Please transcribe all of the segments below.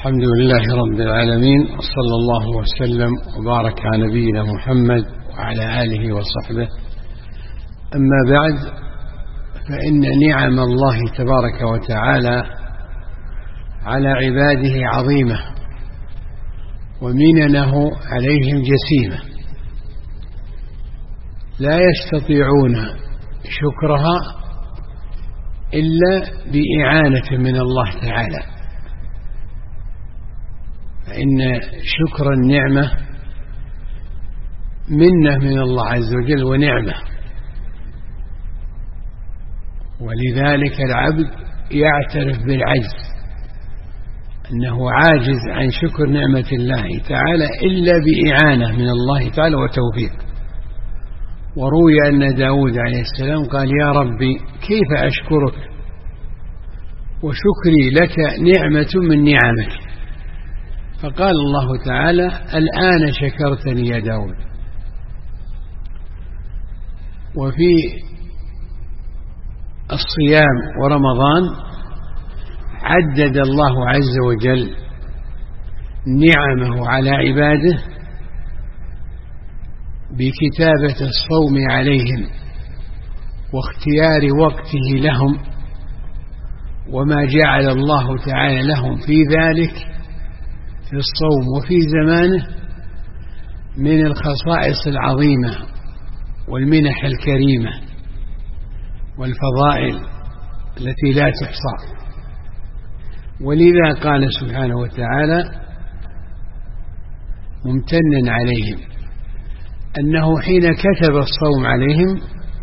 الحمد لله رب العالمين، وصلى الله وسلم وبارك على نبينا محمد وعلى آله وصحبه. أما بعد، فإن نعم الله تبارك وتعالى على عباده عظيمة، ومننه عليهم جسيمة، لا يستطيعون شكرها إلا بإعانة من الله تعالى. فإن شكر النعمة منة من الله عز وجل ونعمة، ولذلك العبد يعترف بالعجز، أنه عاجز عن شكر نعمة الله تعالى إلا بإعانة من الله تعالى وتوفيق. وروي أن داود عليه السلام قال: يا ربي كيف أشكرك وشكري لك نعمة من نعمك. فقال الله تعالى: الآن شكرتني يا داود. وفي الصيام ورمضان عدد الله عز وجل نعمه على عباده بكتابة الصوم عليهم واختيار وقته لهم، وما جعل الله تعالى لهم في ذلك في الصوم وفي زمانه من الخصائص العظيمة والمنح الكريمة والفضائل التي لا تحصى. ولذا قال سبحانه وتعالى ممتنا عليهم أنه حين كتب الصوم عليهم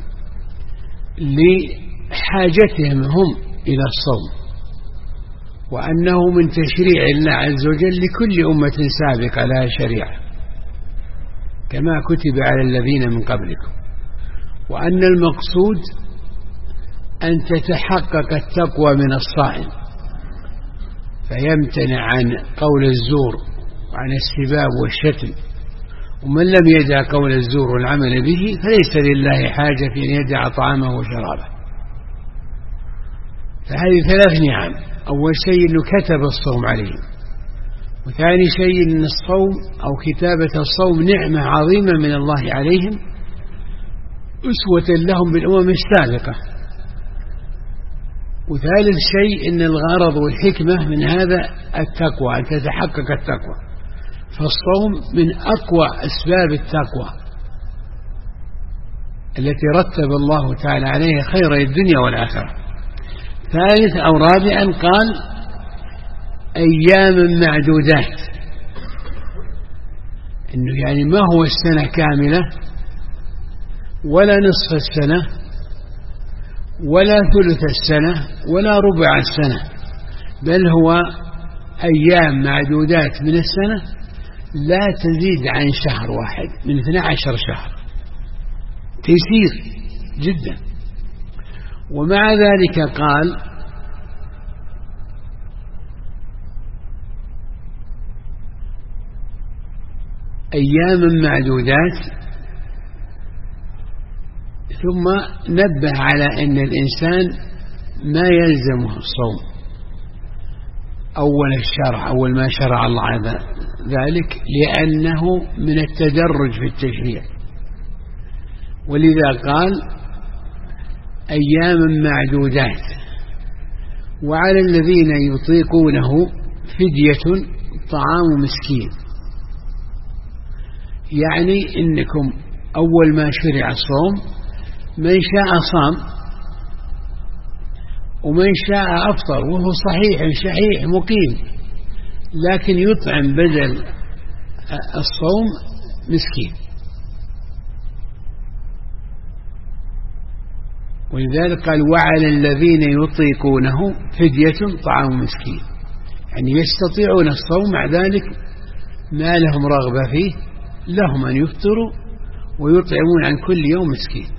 لحاجتهم هم إلى الصوم، وأنه من تشريع الله عز وجل لكل أمة سابقة لها شريعة كما كتب على الذين من قبلكم، وأن المقصود أن تتحقق التقوى من الصائم فيمتنع عن قول الزور وعن السباب والشتم. ومن لم يدع قول الزور والعمل به فليس لله حاجة في أن يدع طعامه وشرابه. فهذه ثلاث نعم: أول شيء أنه كتب الصوم عليهم، وثاني شيء أن الصوم أو كتابة الصوم نعمة عظيمة من الله عليهم أسوة لهم بالأمم السابقة، وثالث شيء أن الغرض والحكمة من هذا التقوى، أن تتحقق التقوى. فالصوم من أقوى أسباب التقوى التي رتب الله تعالى عليها خير الدنيا والآخرة. ثالث أو رابعا قال: أيام معدودات، إنه يعني ما هو السنة كاملة ولا نصف السنة ولا ثلث السنة ولا ربع السنة، بل هو أيام معدودات من السنة لا تزيد عن شهر واحد، من 12 شهر، تيسير جدا. ومع ذلك قال: أيام معدودات، ثم نبه على أن الإنسان ما يلزمه الصوم أول الشرع، أول ما شرع الله ذلك، لأنه من التدرج في التشريع. ولذا قال: أيام معدودات، وعلى الذين يطيقونه فدية طعام مسكين. يعني إنكم أول ما شرع الصوم من شاء صام ومن شاء أفطر وهو صحيح شحيح مقيم، لكن يطعم بدل الصوم مسكين. ولذلك قال: وعلى الذين يطيقونه فدية طعام مسكين، يعني يستطيعون الصوم مع ذلك ما لهم رغبة فيه، لهم أن يفطروا ويطعمون عن كل يوم مسكين.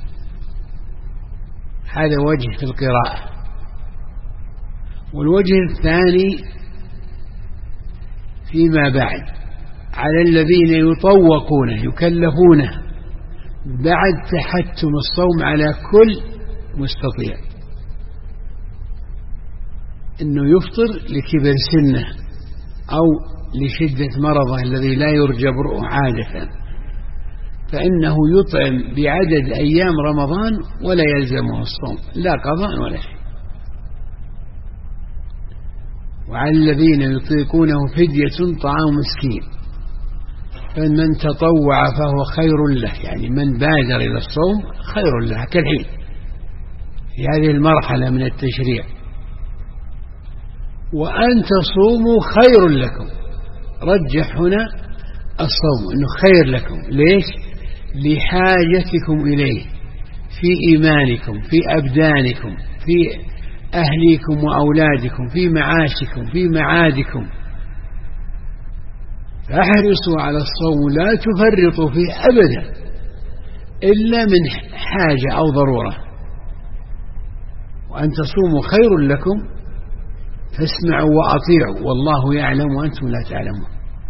هذا وجه في القراءة. والوجه الثاني فيما بعد: على الذين يطوقونه يكلفونه بعد تحتم الصوم على كل مستطيع، إنه يفطر لكبر سنه أو لشدة مرضه الذي لا يرجى برؤه عادة، فإنه يطعم بعدد أيام رمضان ولا يلزمه الصوم، لا قضاء ولا شيء. وعلى الذين يطيقونه فدية طعام مسكين، فمن تطوع فهو خير له، يعني من بادر إلى الصوم خير له كالحين في هذه المرحلة من التشريع. وأن تصوموا خير لكم، رجح هنا الصوم أنه خير لكم. ليش؟ لحاجتكم إليه في إيمانكم، في أبدانكم، في أهليكم وأولادكم، في معاشكم، في معادكم. فاحرصوا على الصوم، لا تفرطوا فيه أبدا إلا من حاجة أو ضرورة. وأن تصوموا خير لكم، فاسمعوا وأطيعوا والله يعلم وأنتم لا تعلمون.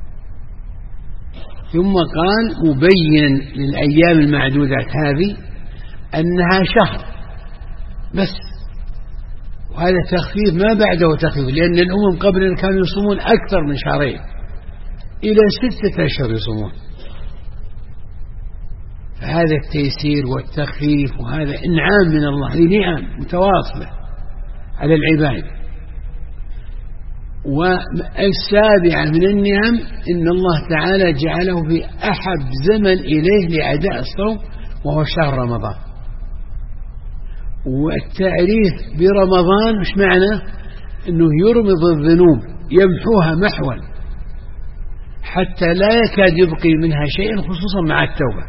ثم قال مبين للأيام المعدودات هذه أنها شهر بس، وهذا تخفيف ما بعده تخفيف، لأن الأمم قبلنا كانوا يصومون أكثر من شهرين إلى 6 أشهر يصومون. فهذا التيسير والتخفيف وهذا إنعام من الله، هذه نعم متواصلة على العباد. والسابعة من النعم إن الله تعالى جعله في أحب زمن إليه لأداء الصوم وهو شهر رمضان. والتعريف برمضان مش معنى أنه يرمض الذنوب يمحوها محوا حتى لا يكاد يبقي منها شيء، خصوصا مع التوبة.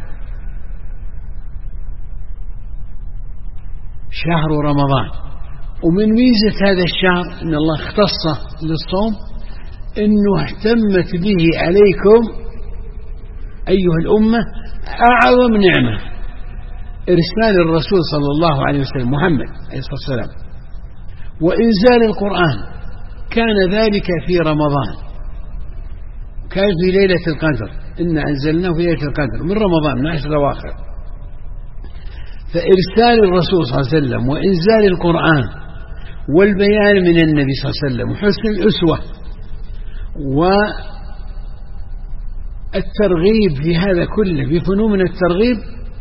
شهر رمضان. ومن ميزة هذا الشهر أن الله اختصه للصوم، أنه اهتمت به عليكم أيها الأمة أعظم نعمة، إرسال الرسول صلى الله عليه وسلم محمد عليه الصلاة والسلام، وإنزال القرآن. كان ذلك في رمضان، كان في ليلة القدر، إنا أنزلناه في ليلة القدر من رمضان من 10 الأواخر. فإرسال الرسول صلى الله عليه وسلم وإنزال القرآن والبيان من النبي صلى الله عليه وسلم وحسن الأسوة والترغيب في هذا كله، في فنون من الترغيب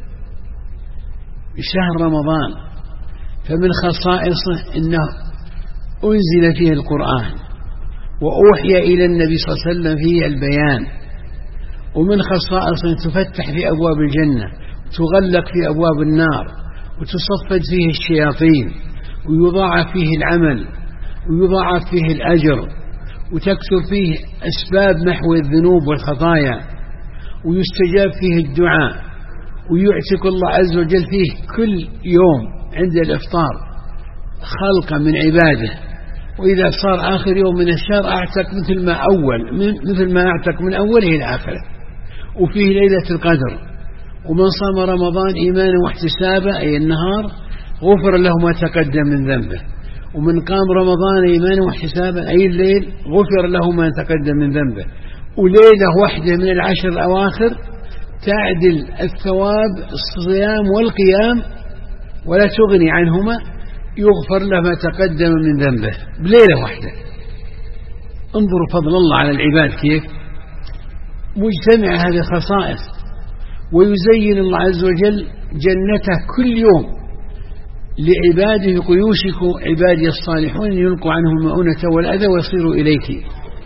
شهر رمضان. فمن خصائصه أنه أنزل فيه القرآن وأوحي إلى النبي صلى الله عليه وسلم فيه البيان. ومن خصائصه تفتح في أبواب الجنة، تغلق في أبواب النار، وتصفد فيه الشياطين، ويضاعف فيه العمل، ويضاعف فيه الأجر، وتكثر فيه أسباب محو الذنوب والخطايا، ويستجاب فيه الدعاء، ويعتق الله عز وجل فيه كل يوم عند الإفطار خلقا من عباده. وإذا صار آخر يوم من الشهر أعتق مثل ما أعتق من أوله إلى آخره. وفيه ليلة القدر. ومن صام رمضان إيمانا واحتسابا أي النهار غفر له ما تقدم من ذنبه، ومن قام رمضان إيمانا واحتسابا أي الليل غفر له ما تقدم من ذنبه. وليلة واحدة من 10 الأواخر تعدل الثواب الصيام والقيام ولا تغني عنهما، يغفر له ما تقدم من ذنبه بليلة واحدة. انظروا فضل الله على العباد كيف مجتمع هذه الخصائص. ويزين الله عز وجل جنته كل يوم لعباده، يقول يوشك عبادي الصالحون يلقوا عنهم المؤونة والأذى ويصيروا إليك.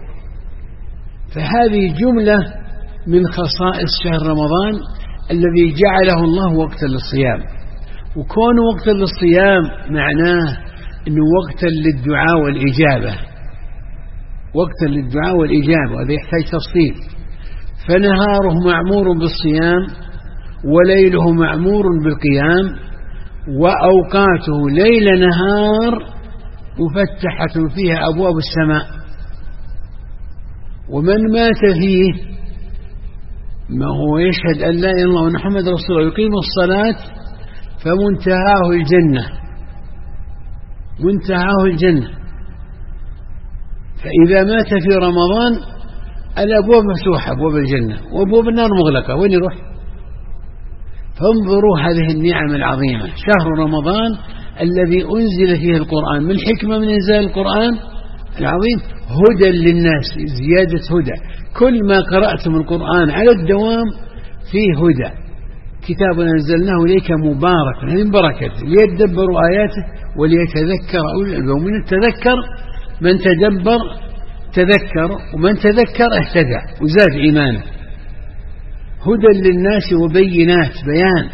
فهذه جملة من خصائص شهر رمضان الذي جعله الله وقتا للصيام. وكون وقتا للصيام معناه أنه وقتا للدعاء والإجابة، وقتا للدعاء والإجابة، وهذا يحتاج تفصيل. فنهاره معمور بالصيام وليله معمور بالقيام، وأوقاته ليل نهار مفتحة فيها أبواب السماء. ومن مات فيه ما هو يشهد أن لا إله إلا الله وأن محمد رسول الله يقيم الصلاة فمنتهاه الجنة، منتهاه الجنة. فإذا مات في رمضان الأبواب مفتوحة، أبواب الجنة، وأبواب النار مغلقة، وين يروح؟ فانظروا هذه النعم العظيمة. شهر رمضان الذي أنزل فيه القرآن، من حكمة من إنزال القرآن العظيم هدى للناس، زيادة هدى. كل ما قرأتم القرآن على الدوام فيه هدى. كتاب أنزلناه إليك مبارك، هذه بركة ليدبروا آياته وليتذكر أولي الألباب. ومن التذكر من تدبر تذكر، ومن تذكر اهتدى وزاد إيمانه. هدى للناس وبينات، بيان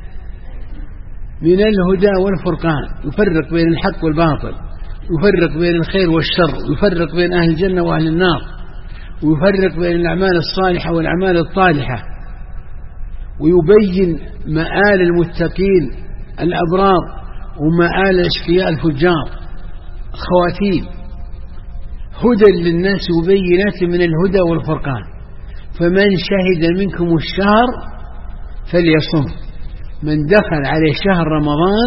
من الهدى والفرقان، يفرق بين الحق والباطل، يفرق بين الخير والشر، يفرق بين أهل الجنة وأهل النار، ويفرق بين الأعمال الصالحة والأعمال الطالحة، ويبين مآل المتقين الأبرار ومآل الأشقياء الفجار، خواتيم. هدى للناس وبينات من الهدى والفرقان. فمن شهد منكم الشهر فليصم. من دخل عليه شهر رمضان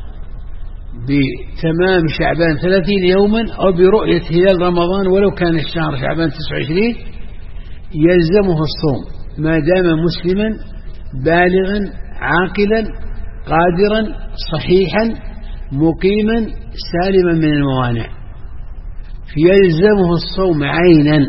بتمام شعبان 30 يوما أو برؤية هلال رمضان ولو كان الشهر شعبان 29 يلزمه الصوم ما دام مسلما بالغا عاقلا قادرا صحيحا مقيما سالما من الموانع، فيلزمه الصوم عينا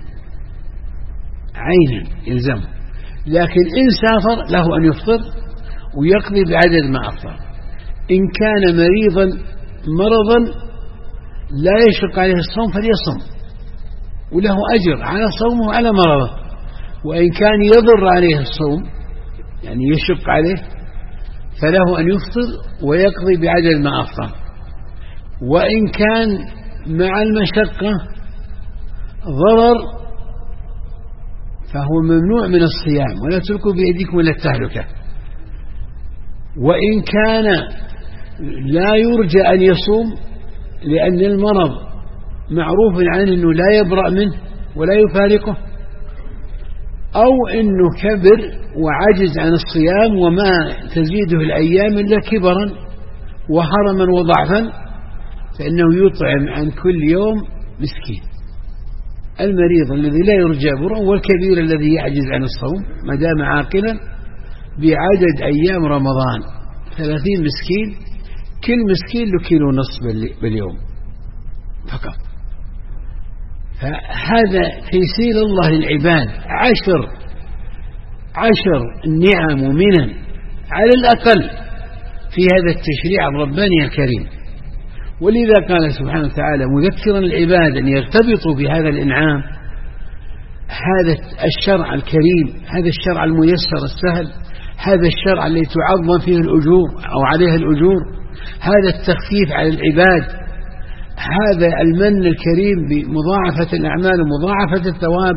يلزمه. لكن إن سافر له أن يفطر ويقضي بعدد ما أفطر. إن كان مرضا لا يشق عليه الصوم فليصم، وله أجر على صومه وعلى مرضه. وإن كان يضر عليه الصوم يعني يشق عليه فله أن يفطر ويقضي بعدد ما أفطر. وإن كان مع المشقة ضرر فهو ممنوع من الصيام، ولا تلقوا بأيديكم إلى التهلكة. وإن كان لا يرجى أن يصوم لأن المرض معروف عنه أنه لا يبرأ منه ولا يفارقه، أو أنه كبر وعجز عن الصيام وما تزيده الأيام إلا كبرا وهرما وضعفا، فإنه يطعم عن كل يوم مسكين. المريض الذي لا يرجى برؤه والكبير الذي يعجز عن الصوم ما دام عاقلا بعدد أيام رمضان 30 مسكين، كل مسكين له كيلو نصف باليوم فقط. فهذا تيسير الله للعباد. 10 نعم ومنن على الأقل في هذا التشريع الرباني الكريم. ولذا قال سبحانه وتعالى مذكرا العباد أن يرتبطوا بهذا الإنعام، هذا الشرع الكريم، هذا الشرع الميسر السهل، هذا الشرع الذي تعظم فيه الأجور أو عليها الأجور، هذا التخفيف على العباد، هذا المن الكريم بمضاعفة الأعمال ومضاعفة الثواب،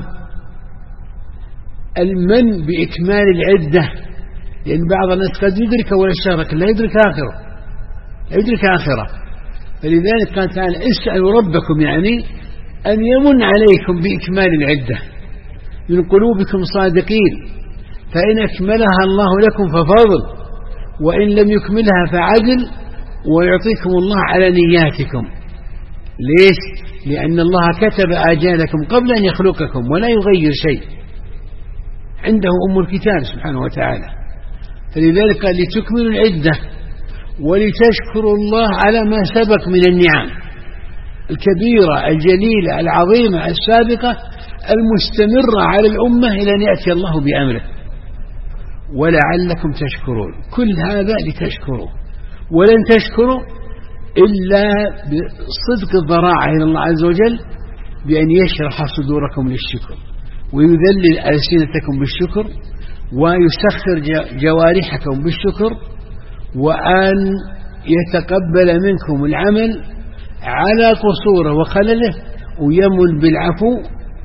المن بإكمال العدة. لأن بعض الناس قد يدرك أول الشهر لكن لا يدرك آخره. فلذلك قال تعالى اسألوا ربكم، يعني أن يمن عليكم بإكمال العدة من قلوبكم صادقين، فإن أكملها الله لكم ففضل، وإن لم يكملها فعدل، ويعطيكم الله على نياتكم. ليش؟ لأن الله كتب آجالكم قبل أن يخلقكم ولا يغير شيء، عنده أم الكتاب سبحانه وتعالى. فلذلك قال لتكملوا العدة ولتشكروا الله على ما سبق من النعم الكبيرة الجليلة العظيمة السابقة المستمرة على الأمة إلى أن يأتي الله بأمره، ولعلكم تشكرون. كل هذا لتشكروا، ولن تشكروا إلا بصدق الضراعة إلى الله عز وجل، بأن يشرح صدوركم للشكر ويذلل ألسنتكم بالشكر ويسخر جوارحكم بالشكر، وأن يتقبل منكم العمل على قصوره وخلله ويمن بالعفو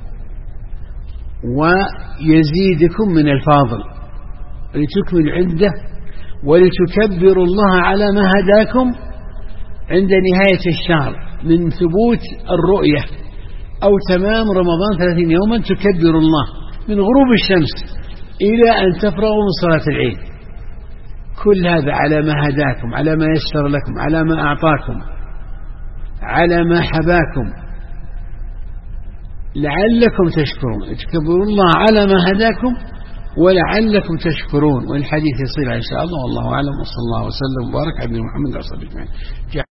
ويزيدكم من الفاضل، لتكمل عدة ولتكبروا الله على ما هداكم عند نهاية الشهر من ثبوت الرؤية أو تمام رمضان 30 يوما، تكبروا الله من غروب الشمس إلى أن تفرغوا من صلاة العيد. كل هذا على ما هداكم، على ما يسر لكم، على ما أعطاكم، على ما حباكم، لعلكم تشكرون. تكبروا الله على ما هداكم ولعلكم تشكرون. والحديث يصير إن شاء الله، والله أعلم، وصلى الله وسلم وبارك على محمد وعلى آله وصحبه أجمعين.